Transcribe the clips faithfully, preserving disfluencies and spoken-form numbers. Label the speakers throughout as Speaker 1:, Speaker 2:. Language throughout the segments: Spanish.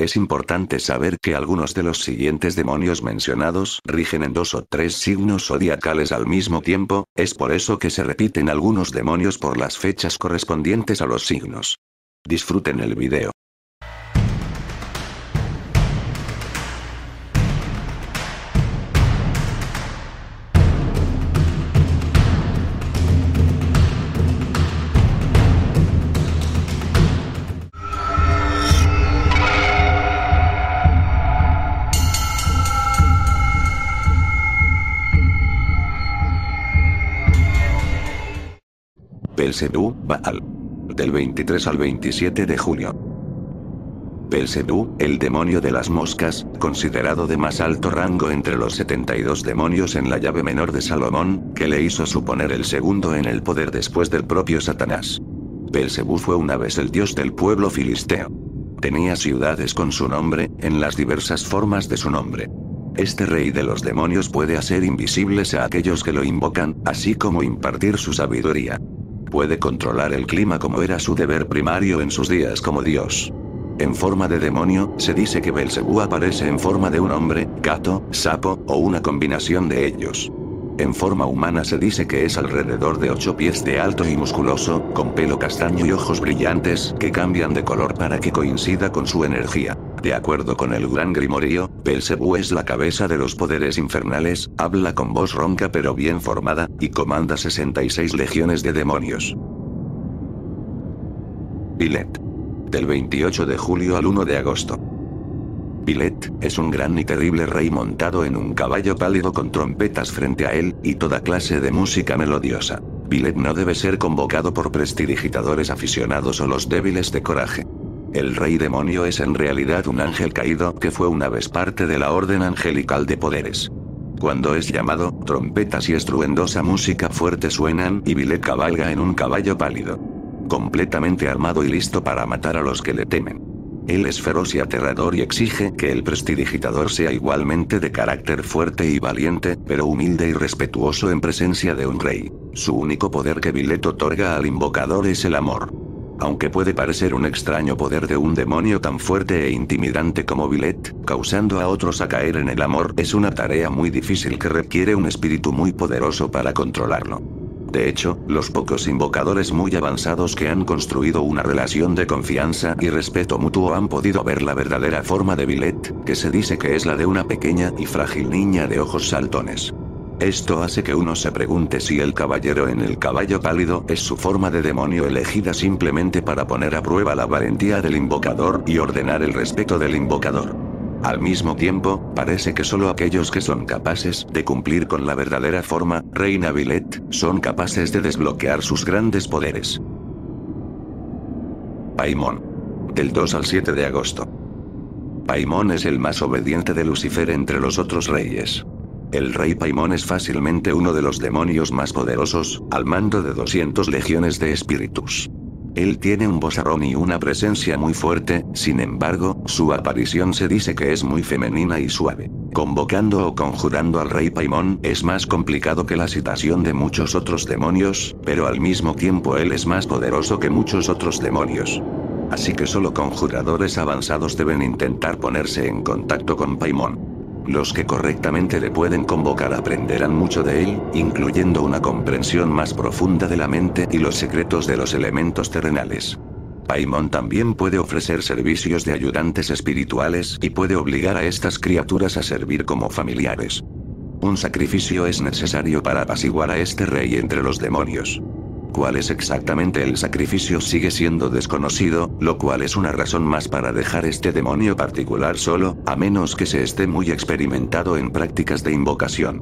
Speaker 1: Es importante saber que algunos de los siguientes demonios mencionados rigen en dos o tres signos zodiacales al mismo tiempo, es por eso que se repiten algunos demonios por las fechas correspondientes a los signos. Disfruten el video. Belcebú, Baal. Del veintitrés al veintisiete de julio. Belcebú, el demonio de las moscas, considerado de más alto rango entre los setenta y dos demonios en la llave menor de Salomón, que le hizo suponer el segundo en el poder después del propio Satanás. Belcebú fue una vez el dios del pueblo filisteo. Tenía ciudades con su nombre, en las diversas formas de su nombre. Este rey de los demonios puede hacer invisibles a aquellos que lo invocan, así como impartir su sabiduría. Puede controlar el clima como era su deber primario en sus días como Dios. En forma de demonio, se dice que Belcebú aparece en forma de un hombre, gato, sapo, o una combinación de ellos. En forma humana se dice que es alrededor de ocho pies de alto y musculoso, con pelo castaño y ojos brillantes que cambian de color para que coincida con su energía. De acuerdo con el Gran Grimorio, Belcebú es la cabeza de los poderes infernales, habla con voz ronca pero bien formada, y comanda sesenta y seis legiones de demonios. Bilet. Del veintiocho de julio al uno de agosto. Bilet es un gran y terrible rey montado en un caballo pálido con trompetas frente a él, y toda clase de música melodiosa. Bilet no debe ser convocado por prestidigitadores aficionados o los débiles de coraje. El rey demonio es en realidad un ángel caído que fue una vez parte de la orden angelical de poderes. Cuando es llamado, trompetas y estruendosa música fuerte suenan y Bilet cabalga en un caballo pálido, completamente armado y listo para matar a los que le temen. Él es feroz y aterrador y exige que el prestidigitador sea igualmente de carácter fuerte y valiente, pero humilde y respetuoso en presencia de un rey. Su único poder que Bilet otorga al invocador es el amor. Aunque puede parecer un extraño poder de un demonio tan fuerte e intimidante como Bilet, causando a otros a caer en el amor es una tarea muy difícil que requiere un espíritu muy poderoso para controlarlo. De hecho, los pocos invocadores muy avanzados que han construido una relación de confianza y respeto mutuo han podido ver la verdadera forma de Bilet, que se dice que es la de una pequeña y frágil niña de ojos saltones. Esto hace que uno se pregunte si el caballero en el caballo pálido es su forma de demonio elegida simplemente para poner a prueba la valentía del invocador y ordenar el respeto del invocador. Al mismo tiempo, parece que solo aquellos que son capaces de cumplir con la verdadera forma, Reina Bilet, son capaces de desbloquear sus grandes poderes. Paimón. Del dos al siete de agosto. Paimón es el más obediente de Lucifer entre los otros reyes. El rey Paimón es fácilmente uno de los demonios más poderosos, al mando de doscientas legiones de espíritus. Él tiene un vozarrón y una presencia muy fuerte, sin embargo, su aparición se dice que es muy femenina y suave. Convocando o conjurando al rey Paimón es más complicado que la citación de muchos otros demonios, pero al mismo tiempo él es más poderoso que muchos otros demonios. Así que solo conjuradores avanzados deben intentar ponerse en contacto con Paimón. Los que correctamente le pueden convocar aprenderán mucho de él, incluyendo una comprensión más profunda de la mente y los secretos de los elementos terrenales. Paimón también puede ofrecer servicios de ayudantes espirituales y puede obligar a estas criaturas a servir como familiares. Un sacrificio es necesario para apaciguar a este rey entre los demonios. ¿Cuál es exactamente el sacrificio? Sigue siendo desconocido, lo cual es una razón más para dejar este demonio particular solo, a menos que se esté muy experimentado en prácticas de invocación.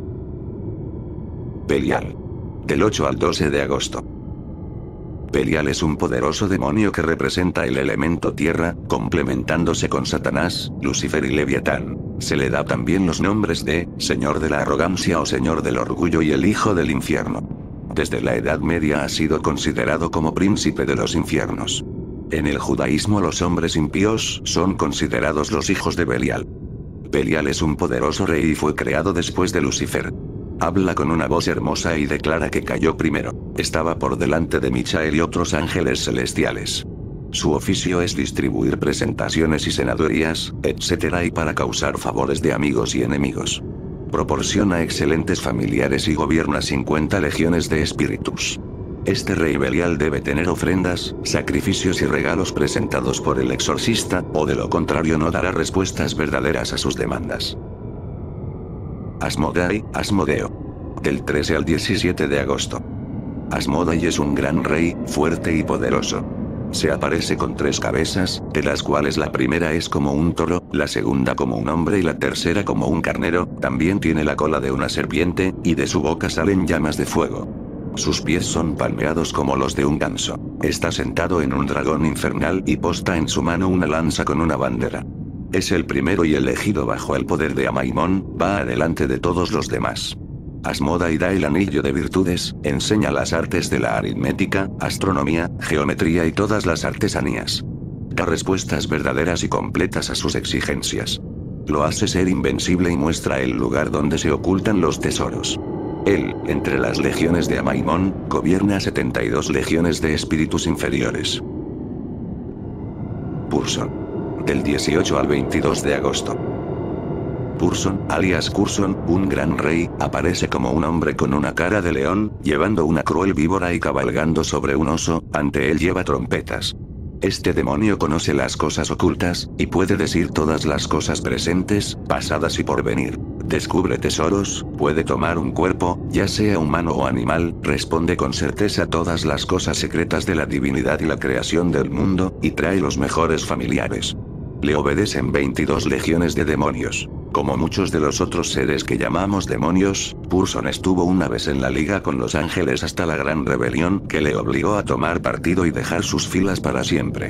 Speaker 1: Belial. Del ocho al doce de agosto. Belial es un poderoso demonio que representa el elemento tierra, complementándose con Satanás, Lucifer y Leviatán. Se le da también los nombres de Señor de la Arrogancia o Señor del Orgullo y el Hijo del Infierno. Desde la Edad Media ha sido considerado como príncipe de los infiernos. En el judaísmo los hombres impíos son considerados los hijos de Belial. Belial es un poderoso rey y fue creado después de Lucifer. Habla con una voz hermosa y declara que cayó primero. Estaba por delante de Michael y otros ángeles celestiales. Su oficio es distribuir presentaciones y senadurías, etcétera y para causar favores de amigos y enemigos. Proporciona excelentes familiares y gobierna cincuenta legiones de espíritus. Este rey Belial debe tener ofrendas, sacrificios y regalos presentados por el exorcista, o de lo contrario no dará respuestas verdaderas a sus demandas. Asmodai, Asmodeo. Del trece al diecisiete de agosto. Asmodai es un gran rey, fuerte y poderoso. Se aparece con tres cabezas, de las cuales la primera es como un toro, la segunda como un hombre y la tercera como un carnero. También tiene la cola de una serpiente, y de su boca salen llamas de fuego. Sus pies son palmeados como los de un ganso. Está sentado en un dragón infernal y posta en su mano una lanza con una bandera. Es el primero y elegido bajo el poder de Amaimón, va adelante de todos los demás. Asmodai da el anillo de virtudes, enseña las artes de la aritmética, astronomía, geometría y todas las artesanías. Da respuestas verdaderas y completas a sus exigencias. Lo hace ser invencible y muestra el lugar donde se ocultan los tesoros. Él, entre las legiones de Amaimón, gobierna setenta y dos legiones de espíritus inferiores. Purson. Del dieciocho al veintidós de agosto. Purson, alias Curson, un gran rey, aparece como un hombre con una cara de león, llevando una cruel víbora y cabalgando sobre un oso. Ante él lleva trompetas. Este demonio conoce las cosas ocultas, y puede decir todas las cosas presentes, pasadas y por venir. Descubre tesoros, puede tomar un cuerpo, ya sea humano o animal, responde con certeza todas las cosas secretas de la divinidad y la creación del mundo, y trae los mejores familiares. Le obedecen veintidós legiones de demonios. Como muchos de los otros seres que llamamos demonios, Purson estuvo una vez en la liga con los ángeles hasta la gran rebelión que le obligó a tomar partido y dejar sus filas para siempre.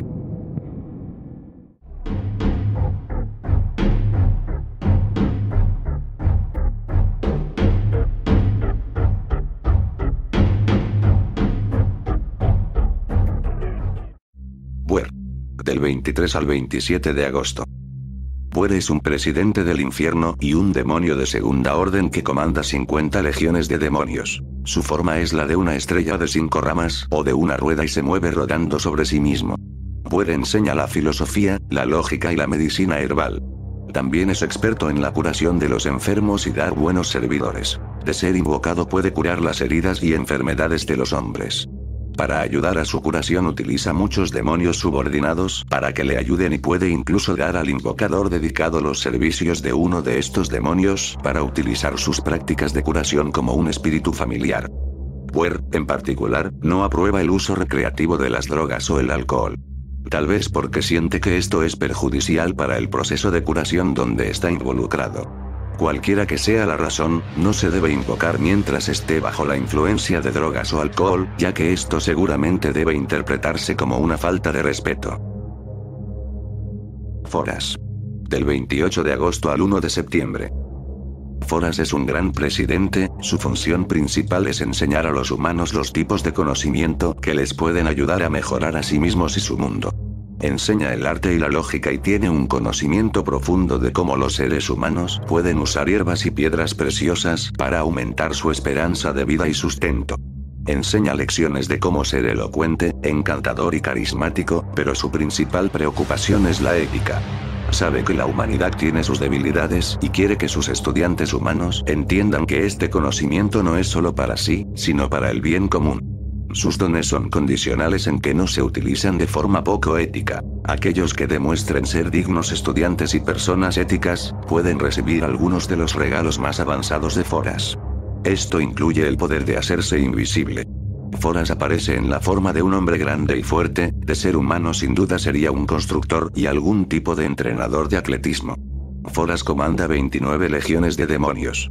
Speaker 1: Buer. Del veintitrés al veintisiete de agosto. Buer es un presidente del infierno y un demonio de segunda orden que comanda cincuenta legiones de demonios. Su forma es la de una estrella de cinco ramas o de una rueda y se mueve rodando sobre sí mismo. Buer enseña la filosofía, la lógica y la medicina herbal. También es experto en la curación de los enfermos y dar buenos servidores. De ser invocado puede curar las heridas y enfermedades de los hombres. Para ayudar a su curación utiliza muchos demonios subordinados para que le ayuden y puede incluso dar al invocador dedicado los servicios de uno de estos demonios para utilizar sus prácticas de curación como un espíritu familiar. Buer, en particular, no aprueba el uso recreativo de las drogas o el alcohol. Tal vez porque siente que esto es perjudicial para el proceso de curación donde está involucrado. Cualquiera que sea la razón, no se debe invocar mientras esté bajo la influencia de drogas o alcohol, ya que esto seguramente debe interpretarse como una falta de respeto. Foras. Del veintiocho de agosto al uno de septiembre. Foras es un gran presidente, su función principal es enseñar a los humanos los tipos de conocimiento que les pueden ayudar a mejorar a sí mismos y su mundo. Enseña el arte y la lógica y tiene un conocimiento profundo de cómo los seres humanos pueden usar hierbas y piedras preciosas para aumentar su esperanza de vida y sustento. Enseña lecciones de cómo ser elocuente, encantador y carismático, pero su principal preocupación es la ética. Sabe que la humanidad tiene sus debilidades y quiere que sus estudiantes humanos entiendan que este conocimiento no es solo para sí, sino para el bien común. Sus dones son condicionales en que no se utilizan de forma poco ética. Aquellos que demuestren ser dignos estudiantes y personas éticas, pueden recibir algunos de los regalos más avanzados de Foras. Esto incluye el poder de hacerse invisible. Foras aparece en la forma de un hombre grande y fuerte, de ser humano sin duda sería un constructor y algún tipo de entrenador de atletismo. Foras comanda veintinueve legiones de demonios.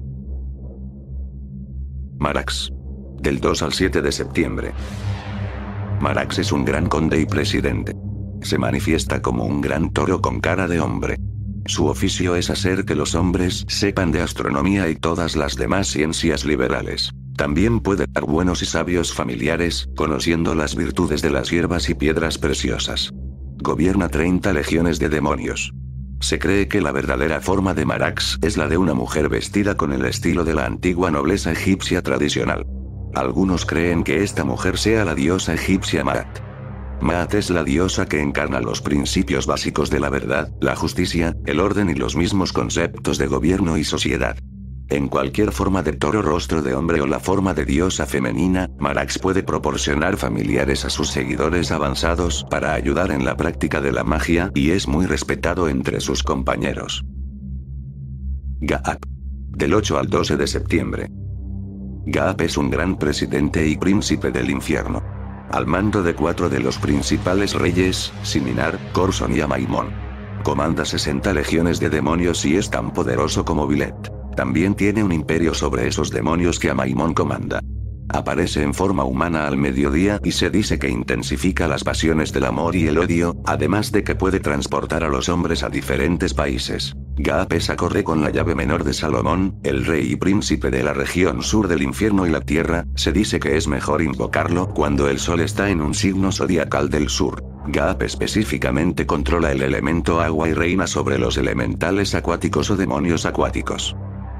Speaker 1: Marax. Del dos al siete de septiembre. Marax es un gran conde y presidente. Se manifiesta como un gran toro con cara de hombre. Su oficio es hacer que los hombres sepan de astronomía y todas las demás ciencias liberales. También puede dar buenos y sabios familiares, conociendo las virtudes de las hierbas y piedras preciosas. Gobierna treinta legiones de demonios. Se cree que la verdadera forma de Marax es la de una mujer vestida con el estilo de la antigua nobleza egipcia tradicional. Algunos creen que esta mujer sea la diosa egipcia Maat. Maat es la diosa que encarna los principios básicos de la verdad, la justicia, el orden y los mismos conceptos de gobierno y sociedad. En cualquier forma de toro, rostro de hombre o la forma de diosa femenina, Marax puede proporcionar familiares a sus seguidores avanzados para ayudar en la práctica de la magia y es muy respetado entre sus compañeros. Gaap. Del ocho al doce de septiembre. Gaap es un gran presidente y príncipe del infierno. Al mando de cuatro de los principales reyes, Siminar, Corson y Amaimon. Comanda sesenta legiones de demonios y es tan poderoso como Bilet. También tiene un imperio sobre esos demonios que Amaimon comanda. Aparece en forma humana al mediodía y se dice que intensifica las pasiones del amor y el odio, además de que puede transportar a los hombres a diferentes países. Gaapesa corre con la llave menor de Salomón, el rey y príncipe de la región sur del infierno y la tierra. Se dice que es mejor invocarlo cuando el sol está en un signo zodiacal del sur. Gaap específicamente controla el elemento agua y reina sobre los elementales acuáticos o demonios acuáticos.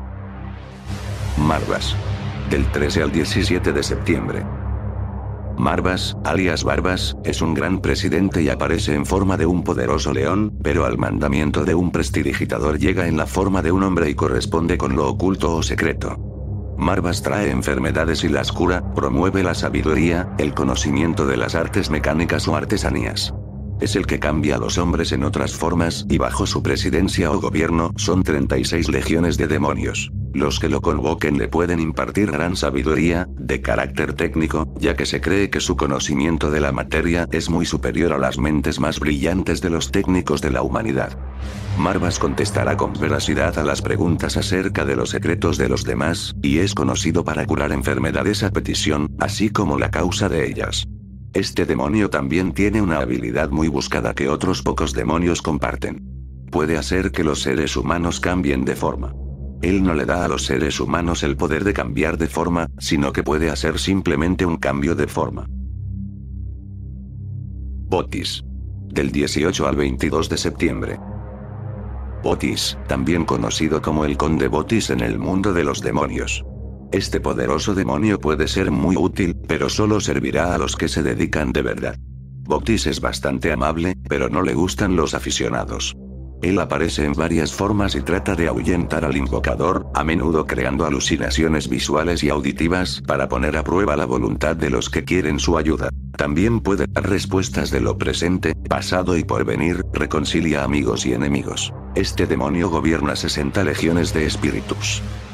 Speaker 1: Marvas. Del trece al diecisiete de septiembre. Marvas, alias Barbas, es un gran presidente y aparece en forma de un poderoso león, pero al mandamiento de un prestidigitador llega en la forma de un hombre y corresponde con lo oculto o secreto. Marvas trae enfermedades y las cura, promueve la sabiduría, el conocimiento de las artes mecánicas o artesanías. Es el que cambia a los hombres en otras formas, y bajo su presidencia o gobierno son treinta y seis legiones de demonios. Los que lo convoquen le pueden impartir gran sabiduría, de carácter técnico, ya que se cree que su conocimiento de la materia es muy superior a las mentes más brillantes de los técnicos de la humanidad. Marvas contestará con veracidad a las preguntas acerca de los secretos de los demás, y es conocido para curar enfermedades a petición, así como la causa de ellas. Este demonio también tiene una habilidad muy buscada que otros pocos demonios comparten. Puede hacer que los seres humanos cambien de forma. Él no le da a los seres humanos el poder de cambiar de forma, sino que puede hacer simplemente un cambio de forma. Botis. Del dieciocho al veintidós de septiembre. Botis, también conocido como el Conde Botis en el mundo de los demonios. Este poderoso demonio puede ser muy útil, pero solo servirá a los que se dedican de verdad. Botis es bastante amable, pero no le gustan los aficionados. Él aparece en varias formas y trata de ahuyentar al invocador, a menudo creando alucinaciones visuales y auditivas para poner a prueba la voluntad de los que quieren su ayuda. También puede dar respuestas de lo presente, pasado y porvenir, reconcilia amigos y enemigos. Este demonio gobierna sesenta legiones de espíritus.